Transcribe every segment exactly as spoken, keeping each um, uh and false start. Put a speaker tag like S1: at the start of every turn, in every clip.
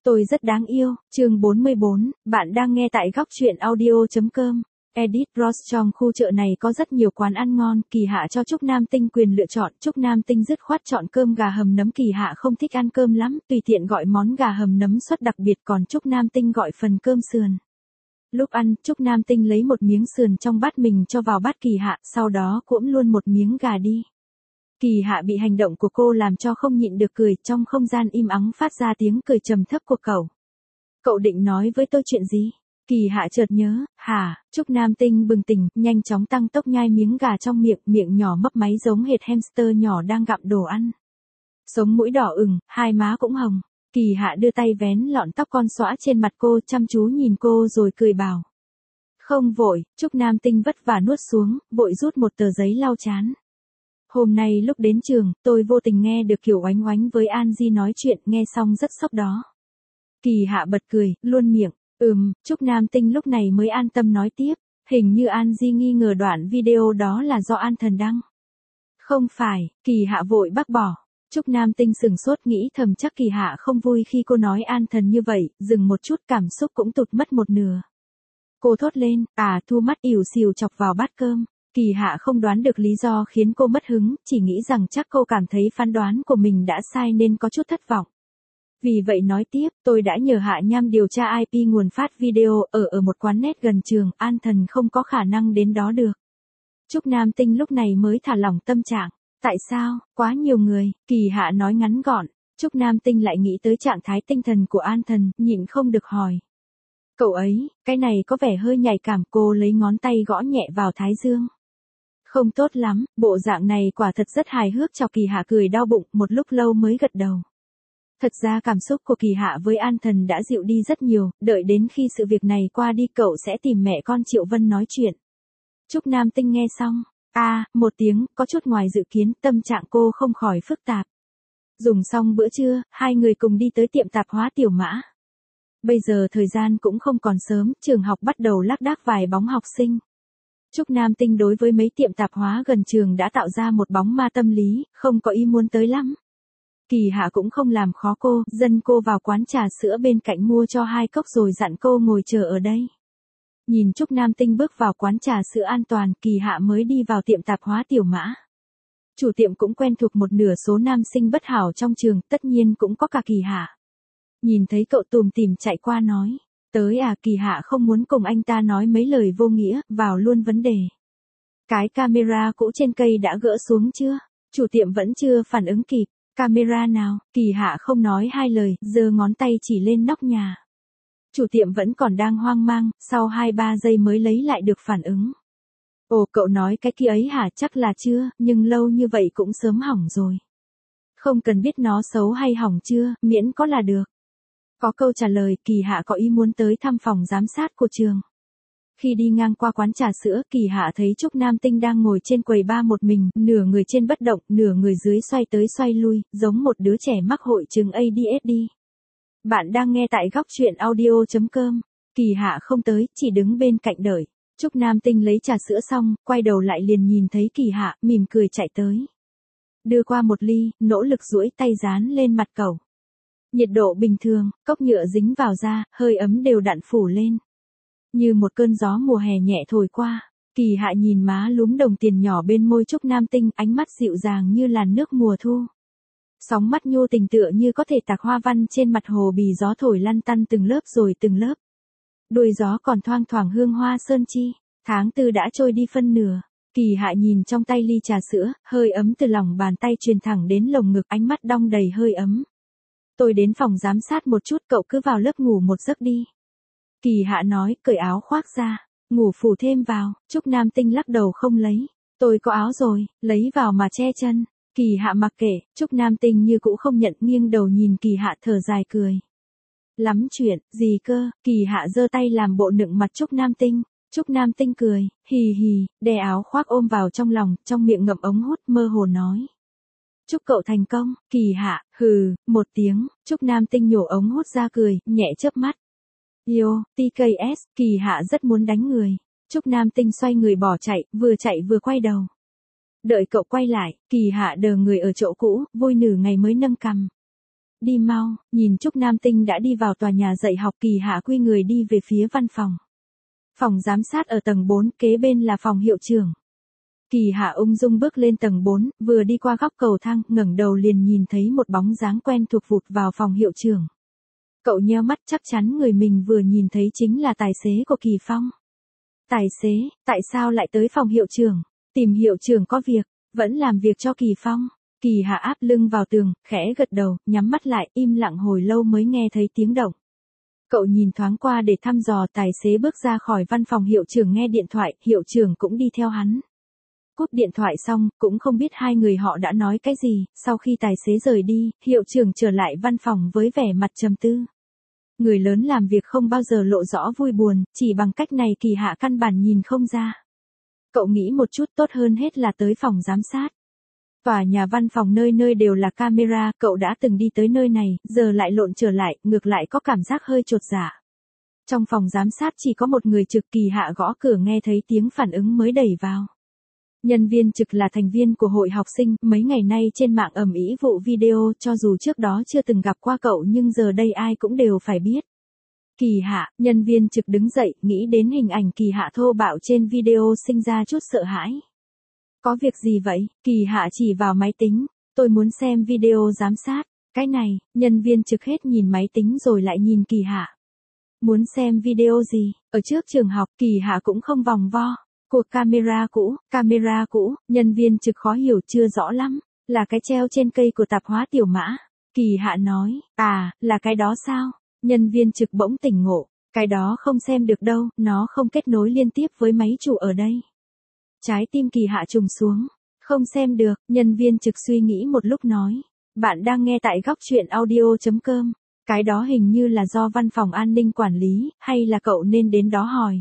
S1: Tôi rất đáng yêu, chương bốn mươi bốn, bạn đang nghe tại góc truyện audio.com. Edit Ross. Trong khu chợ này có rất nhiều quán ăn ngon, Kỳ Hạ cho Trúc Nam Tinh quyền lựa chọn, Trúc Nam Tinh dứt khoát chọn cơm gà hầm nấm. Kỳ Hạ không thích ăn cơm lắm, tùy tiện gọi món gà hầm nấm suất đặc biệt, còn Trúc Nam Tinh gọi phần cơm sườn. Lúc ăn, Trúc Nam Tinh lấy một miếng sườn trong bát mình cho vào bát Kỳ Hạ, sau đó cũm luôn một miếng gà đi. Kỳ Hạ bị hành động của cô làm cho không nhịn được cười, trong không gian im ắng phát ra tiếng cười trầm thấp của cậu. Cậu định nói với tôi chuyện gì? Kỳ Hạ chợt nhớ, hả? Trúc Nam Tinh bừng tỉnh, nhanh chóng tăng tốc nhai miếng gà trong miệng, miệng nhỏ mấp máy giống hệt hamster nhỏ đang gặm đồ ăn. Sống mũi đỏ ửng, hai má cũng hồng. Kỳ Hạ đưa tay vén lọn tóc con xõa trên mặt cô, chăm chú nhìn cô rồi cười bảo. Không vội. Trúc Nam Tinh vất vả nuốt xuống, vội rút một tờ giấy lau chán. Hôm nay lúc đến trường, tôi vô tình nghe được Kiều Oánh Oánh với An Di nói chuyện, nghe xong rất sốc đó. Kỳ Hạ bật cười, luôn miệng. Ừm, Trúc Nam Tinh lúc này mới an tâm nói tiếp. Hình như An Di nghi ngờ đoạn video đó là do An Thần đăng. Không phải. Kỳ Hạ vội bác bỏ. Trúc Nam Tinh sừng sốt, nghĩ thầm chắc Kỳ Hạ không vui khi cô nói An Thần như vậy, dừng một chút, cảm xúc cũng tụt mất một nửa. Cô thốt lên, à, thu mắt ỉu xìu chọc vào bát cơm. Kỳ Hạ không đoán được lý do khiến cô mất hứng, chỉ nghĩ rằng chắc cô cảm thấy phán đoán của mình đã sai nên có chút thất vọng. Vì vậy nói tiếp, tôi đã nhờ Hạ Nham điều tra i pê nguồn phát video, ở ở một quán net gần trường, An Thần không có khả năng đến đó được. Trúc Nam Tinh lúc này mới thả lỏng tâm trạng. Tại sao? Quá nhiều người. Kỳ Hạ nói ngắn gọn. Trúc Nam Tinh lại nghĩ tới trạng thái tinh thần của An Thần, nhịn không được hỏi. Cậu ấy, cái này có vẻ hơi nhạy cảm. Cô lấy ngón tay gõ nhẹ vào thái dương. Không tốt lắm, bộ dạng này quả thật rất hài hước, cho Kỳ Hạ cười đau bụng, một lúc lâu mới gật đầu. Thật ra cảm xúc của Kỳ Hạ với An Thần đã dịu đi rất nhiều, đợi đến khi sự việc này qua đi cậu sẽ tìm mẹ con Triệu Vân nói chuyện. Trúc Nam Tinh nghe xong, a à, một tiếng, có chút ngoài dự kiến, tâm trạng cô không khỏi phức tạp. Dùng xong bữa trưa, hai người cùng đi tới tiệm tạp hóa Tiểu Mã. Bây giờ thời gian cũng không còn sớm, trường học bắt đầu lác đác vài bóng học sinh. Trúc Nam Tinh đối với mấy tiệm tạp hóa gần trường đã tạo ra một bóng ma tâm lý, không có ý muốn tới lắm. Kỳ Hạ cũng không làm khó cô, dẫn cô vào quán trà sữa bên cạnh mua cho hai cốc rồi dặn cô ngồi chờ ở đây. Nhìn Trúc Nam Tinh bước vào quán trà sữa an toàn, Kỳ Hạ mới đi vào tiệm tạp hóa Tiểu Mã. Chủ tiệm cũng quen thuộc một nửa số nam sinh bất hảo trong trường, tất nhiên cũng có cả Kỳ Hạ. Nhìn thấy cậu tùm tìm chạy qua nói. Tới à? Kỳ Hạ không muốn cùng anh ta nói mấy lời vô nghĩa, vào luôn vấn đề. Cái camera cũ trên cây đã gỡ xuống chưa? Chủ tiệm vẫn chưa phản ứng kịp. Camera nào? Kỳ Hạ không nói hai lời, giơ ngón tay chỉ lên nóc nhà. Chủ tiệm vẫn còn đang hoang mang, sau hai ba giây mới lấy lại được phản ứng. Ồ, cậu nói cái kia ấy hả? Chắc là chưa, nhưng lâu như vậy cũng sớm hỏng rồi. Không cần biết nó xấu hay hỏng chưa, miễn có là được. Có câu trả lời, Kỳ Hạ có ý muốn tới thăm phòng giám sát của trường. Khi đi ngang qua quán trà sữa, Kỳ Hạ thấy Trúc Nam Tinh đang ngồi trên quầy bar một mình, nửa người trên bất động, nửa người dưới xoay tới xoay lui, giống một đứa trẻ mắc hội chứng a đê hát đê. Bạn đang nghe tại góc truyện audio.com. Kỳ Hạ không tới, chỉ đứng bên cạnh đợi. Trúc Nam Tinh lấy trà sữa xong, quay đầu lại liền nhìn thấy Kỳ Hạ, mỉm cười chạy tới. Đưa qua một ly, nỗ lực duỗi tay dán lên mặt cậu. Nhiệt độ bình thường, cốc nhựa dính vào da, hơi ấm đều đặn phủ lên. Như một cơn gió mùa hè nhẹ thổi qua, Kỳ Hạ nhìn má lúm đồng tiền nhỏ bên môi Trúc Nam Tinh, ánh mắt dịu dàng như làn nước mùa thu. Sóng mắt nhô tình tựa như có thể tạc hoa văn trên mặt hồ, bị gió thổi lăn tăn từng lớp rồi từng lớp. Đuôi gió còn thoang thoảng hương hoa sơn chi. Tháng tư đã trôi đi phân nửa. Kỳ Hạ nhìn trong tay ly trà sữa, hơi ấm từ lòng bàn tay truyền thẳng đến lồng ngực, ánh mắt đong đầy hơi ấm. Tôi đến phòng giám sát một chút, cậu cứ vào lớp ngủ một giấc đi. Kỳ Hạ nói, cởi áo khoác ra, ngủ phủ thêm vào. Trúc Nam Tinh lắc đầu không lấy. Tôi có áo rồi, lấy vào mà che chân. Kỳ Hạ mặc kệ, Trúc Nam Tinh như cũ không nhận, nghiêng đầu nhìn Kỳ Hạ thở dài cười. Lắm chuyện, gì cơ? Kỳ Hạ giơ tay làm bộ nựng mặt Trúc Nam Tinh. Trúc Nam Tinh cười, hì hì, đè áo khoác ôm vào trong lòng, trong miệng ngậm ống hút, mơ hồ nói. Chúc cậu thành công. Kỳ Hạ, hừ, một tiếng, Trúc Nam Tinh nhổ ống hút ra cười, nhẹ chớp mắt. Yo, tê ca ét, Kỳ Hạ rất muốn đánh người. Trúc Nam Tinh xoay người bỏ chạy, vừa chạy vừa quay đầu. Đợi cậu quay lại, Kỳ Hạ đờ người ở chỗ cũ, vui nửa ngày mới nâng cằm. đi mau, nhìn Trúc Nam Tinh đã đi vào tòa nhà dạy học, Kỳ Hạ quy người đi về phía văn phòng. Phòng giám sát ở tầng bốn, kế bên là phòng hiệu trưởng. Kỳ Hạ ung dung bước lên tầng bốn, vừa đi qua góc cầu thang, ngẩng đầu liền nhìn thấy một bóng dáng quen thuộc vụt vào phòng hiệu trưởng. Cậu nheo mắt, chắc chắn người mình vừa nhìn thấy chính là tài xế của Kỳ Phong. Tài xế, tại sao lại tới phòng hiệu trưởng? Tìm hiệu trưởng có việc, vẫn làm việc cho Kỳ Phong. Kỳ Hạ áp lưng vào tường, khẽ gật đầu, nhắm mắt lại, im lặng hồi lâu mới nghe thấy tiếng động. Cậu nhìn thoáng qua để thăm dò, tài xế bước ra khỏi văn phòng hiệu trưởng nghe điện thoại, hiệu trưởng cũng đi theo hắn. Cúp điện thoại xong, cũng không biết hai người họ đã nói cái gì, sau khi tài xế rời đi, hiệu trưởng trở lại văn phòng với vẻ mặt trầm tư. Người lớn làm việc không bao giờ lộ rõ vui buồn, chỉ bằng cách này Kỳ Hạ căn bản nhìn không ra. Cậu nghĩ một chút, tốt hơn hết là tới phòng giám sát. Tòa nhà văn phòng nơi nơi đều là camera, cậu đã từng đi tới nơi này, giờ lại lộn trở lại, ngược lại có cảm giác hơi chột dạ. Trong phòng giám sát chỉ có một người trực, Kỳ Hạ gõ cửa nghe thấy tiếng phản ứng mới đẩy vào. Nhân viên trực là thành viên của hội học sinh, mấy ngày nay trên mạng ầm ĩ vụ video, cho dù trước đó chưa từng gặp qua cậu nhưng giờ đây ai cũng đều phải biết. Kỳ Hạ, nhân viên trực đứng dậy, nghĩ đến hình ảnh Kỳ Hạ thô bạo trên video sinh ra chút sợ hãi. Có việc gì vậy? Kỳ Hạ chỉ vào máy tính, tôi muốn xem video giám sát. Cái này, nhân viên trực hết nhìn máy tính rồi lại nhìn Kỳ Hạ. Muốn xem video gì? Ở trước trường học, Kỳ Hạ cũng không vòng vo. Cuộc camera cũ, camera cũ, nhân viên trực khó hiểu chưa rõ lắm. Là cái treo trên cây của tạp hóa Tiểu Mã. Kỳ Hạ nói, à, là cái đó sao? Nhân viên trực bỗng tỉnh ngộ. Cái đó không xem được đâu, nó không kết nối liên tiếp với máy chủ ở đây. Trái tim Kỳ Hạ trùng xuống. Không xem được, nhân viên trực suy nghĩ một lúc nói. Bạn đang nghe tại góc truyện audio chấm com. Cái đó hình như là do văn phòng an ninh quản lý, hay là cậu nên đến đó hỏi.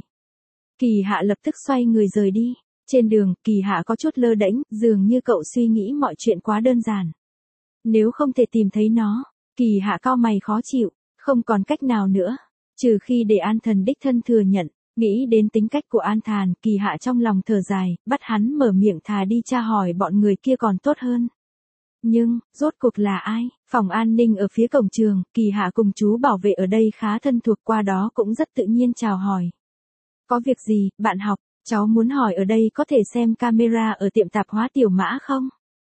S1: Kỳ Hạ lập tức xoay người rời đi. Trên đường, Kỳ Hạ có chút lơ đễnh, dường như cậu suy nghĩ mọi chuyện quá đơn giản. Nếu không thể tìm thấy nó, Kỳ Hạ cau mày khó chịu, không còn cách nào nữa. Trừ khi để An Thần đích thân thừa nhận. Nghĩ đến tính cách của An Thàn, Kỳ Hạ trong lòng thở dài, bắt hắn mở miệng thà đi tra hỏi bọn người kia còn tốt hơn. Nhưng, rốt cuộc là ai? Phòng an ninh ở phía cổng trường, Kỳ Hạ cùng chú bảo vệ ở đây khá thân thuộc, qua đó cũng rất tự nhiên chào hỏi. Có việc gì, bạn học, cháu muốn hỏi ở đây có thể xem camera ở tiệm tạp hóa Tiểu Mã không?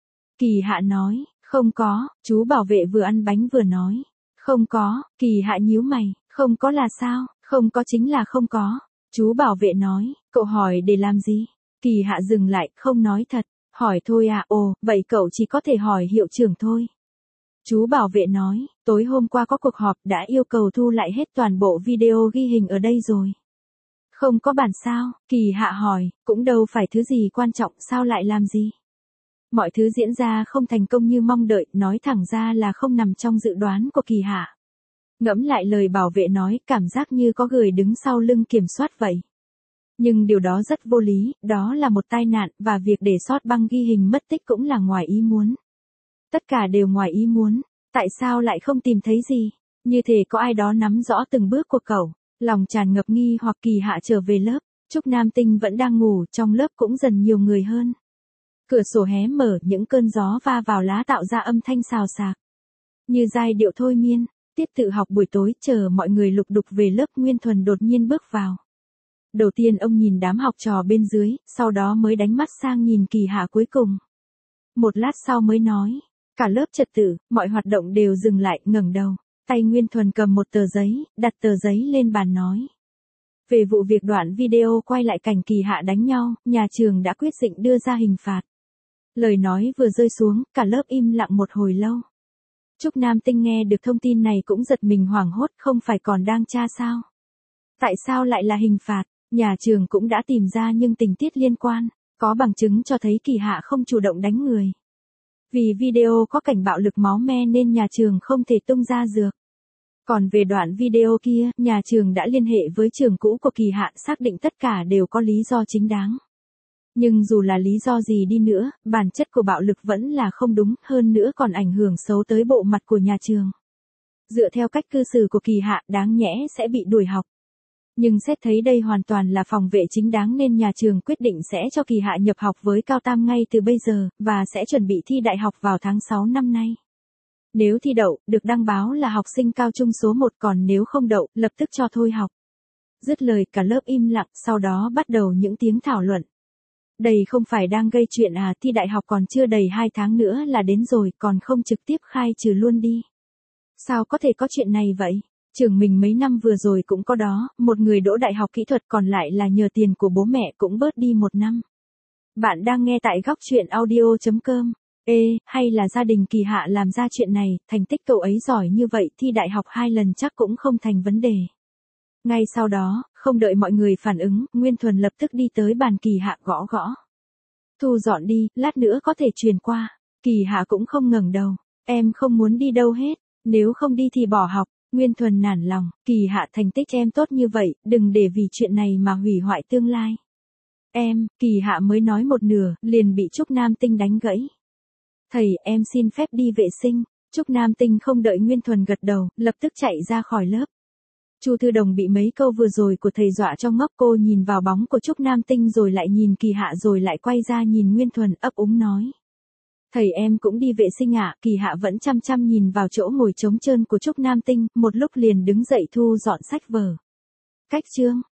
S1: Kỳ Hạ nói, không có, chú bảo vệ vừa ăn bánh vừa nói. Không có, Kỳ Hạ nhíu mày, không có là sao, không có chính là không có. Chú bảo vệ nói, cậu hỏi để làm gì? Kỳ Hạ dừng lại, không nói thật, hỏi thôi à, ồ, vậy cậu chỉ có thể hỏi hiệu trưởng thôi. Chú bảo vệ nói, tối hôm qua có cuộc họp đã yêu cầu thu lại hết toàn bộ video ghi hình ở đây rồi. Không có bản sao? Kỳ Hạ hỏi, cũng đâu phải thứ gì quan trọng, sao lại làm gì? Mọi thứ diễn ra không thành công như mong đợi, nói thẳng ra là không nằm trong dự đoán của Kỳ Hạ. Ngẫm lại lời bảo vệ nói, cảm giác như có người đứng sau lưng kiểm soát vậy. Nhưng điều đó rất vô lý, đó là một tai nạn, và việc để sót băng ghi hình mất tích cũng là ngoài ý muốn. Tất cả đều ngoài ý muốn, tại sao lại không tìm thấy gì? Như thể có ai đó nắm rõ từng bước của cậu. Lòng tràn ngập nghi hoặc. Kỳ Hạ trở về lớp, Trúc Nam Tinh vẫn đang ngủ, trong lớp cũng dần nhiều người hơn. Cửa sổ hé mở, những cơn gió va vào lá tạo ra âm thanh xào xạc. Như giai điệu thôi miên. Tiết tự học buổi tối, chờ mọi người lục đục về lớp, Nguyên Thuần đột nhiên bước vào. Đầu tiên ông nhìn đám học trò bên dưới, sau đó mới đánh mắt sang nhìn Kỳ Hạ cuối cùng. Một lát sau mới nói, cả lớp trật tự, mọi hoạt động đều dừng lại, ngẩng đầu. Tay Nguyên Thuần cầm một tờ giấy, đặt tờ giấy lên bàn nói. Về vụ việc đoạn video quay lại cảnh Kỳ Hạ đánh nhau, nhà trường đã quyết định đưa ra hình phạt. Lời nói vừa rơi xuống, cả lớp im lặng một hồi lâu. Trúc Nam Tinh nghe được thông tin này cũng giật mình hoảng hốt, không phải còn đang tra sao? Tại sao lại là hình phạt? Nhà trường cũng đã tìm ra nhưng tình tiết liên quan, có bằng chứng cho thấy Kỳ Hạ không chủ động đánh người. Vì video có cảnh bạo lực máu me nên nhà trường không thể tung ra dược. Còn về đoạn video kia, nhà trường đã liên hệ với trường cũ của Kỳ Hạ, xác định tất cả đều có lý do chính đáng. Nhưng dù là lý do gì đi nữa, bản chất của bạo lực vẫn là không đúng, hơn nữa còn ảnh hưởng xấu tới bộ mặt của nhà trường. Dựa theo cách cư xử của Kỳ Hạ, đáng nhẽ sẽ bị đuổi học. Nhưng xét thấy đây hoàn toàn là phòng vệ chính đáng nên nhà trường quyết định sẽ cho Kỳ Hạ nhập học với cao tam ngay từ bây giờ, và sẽ chuẩn bị thi đại học vào tháng sáu năm nay. Nếu thi đậu, được đăng báo là học sinh cao trung số một, còn nếu không đậu, lập tức cho thôi học. Dứt lời cả lớp im lặng, sau đó bắt đầu những tiếng thảo luận. Đây không phải đang gây chuyện à, thi đại học còn chưa đầy hai tháng nữa là đến rồi, còn không trực tiếp khai trừ luôn đi. Sao có thể có chuyện này vậy? Trường mình mấy năm vừa rồi cũng có đó, một người đỗ đại học kỹ thuật còn lại là nhờ tiền của bố mẹ cũng bớt đi một năm. Bạn đang nghe tại góc chuyện audio chấm com. Ê, hay là gia đình Kỳ Hạ làm ra chuyện này, thành tích cậu ấy giỏi như vậy thi đại học hai lần chắc cũng không thành vấn đề. Ngay sau đó, không đợi mọi người phản ứng, Nguyên Thuần lập tức đi tới bàn Kỳ Hạ gõ gõ. Thu dọn đi, lát nữa có thể truyền qua. Kỳ Hạ cũng không ngẩng đầu. Em không muốn đi đâu hết, nếu không đi thì bỏ học. Nguyên Thuần nản lòng, Kỳ Hạ thành tích em tốt như vậy, đừng để vì chuyện này mà hủy hoại tương lai. Em, Kỳ Hạ mới nói một nửa, liền bị Trúc Nam Tinh đánh gãy. Thầy, em xin phép đi vệ sinh. Trúc Nam Tinh không đợi Nguyên Thuần gật đầu, lập tức chạy ra khỏi lớp. Chu Thư Đồng bị mấy câu vừa rồi của thầy dọa cho ngốc, cô nhìn vào bóng của Trúc Nam Tinh rồi lại nhìn Kỳ Hạ rồi lại quay ra nhìn Nguyên Thuần ấp úng nói. Thầy em cũng đi vệ sinh ạ. Kỳ Hạ vẫn chăm chăm nhìn vào chỗ ngồi trống trơn của Trúc Nam Tinh, một lúc liền đứng dậy thu dọn sách vở. Cách chương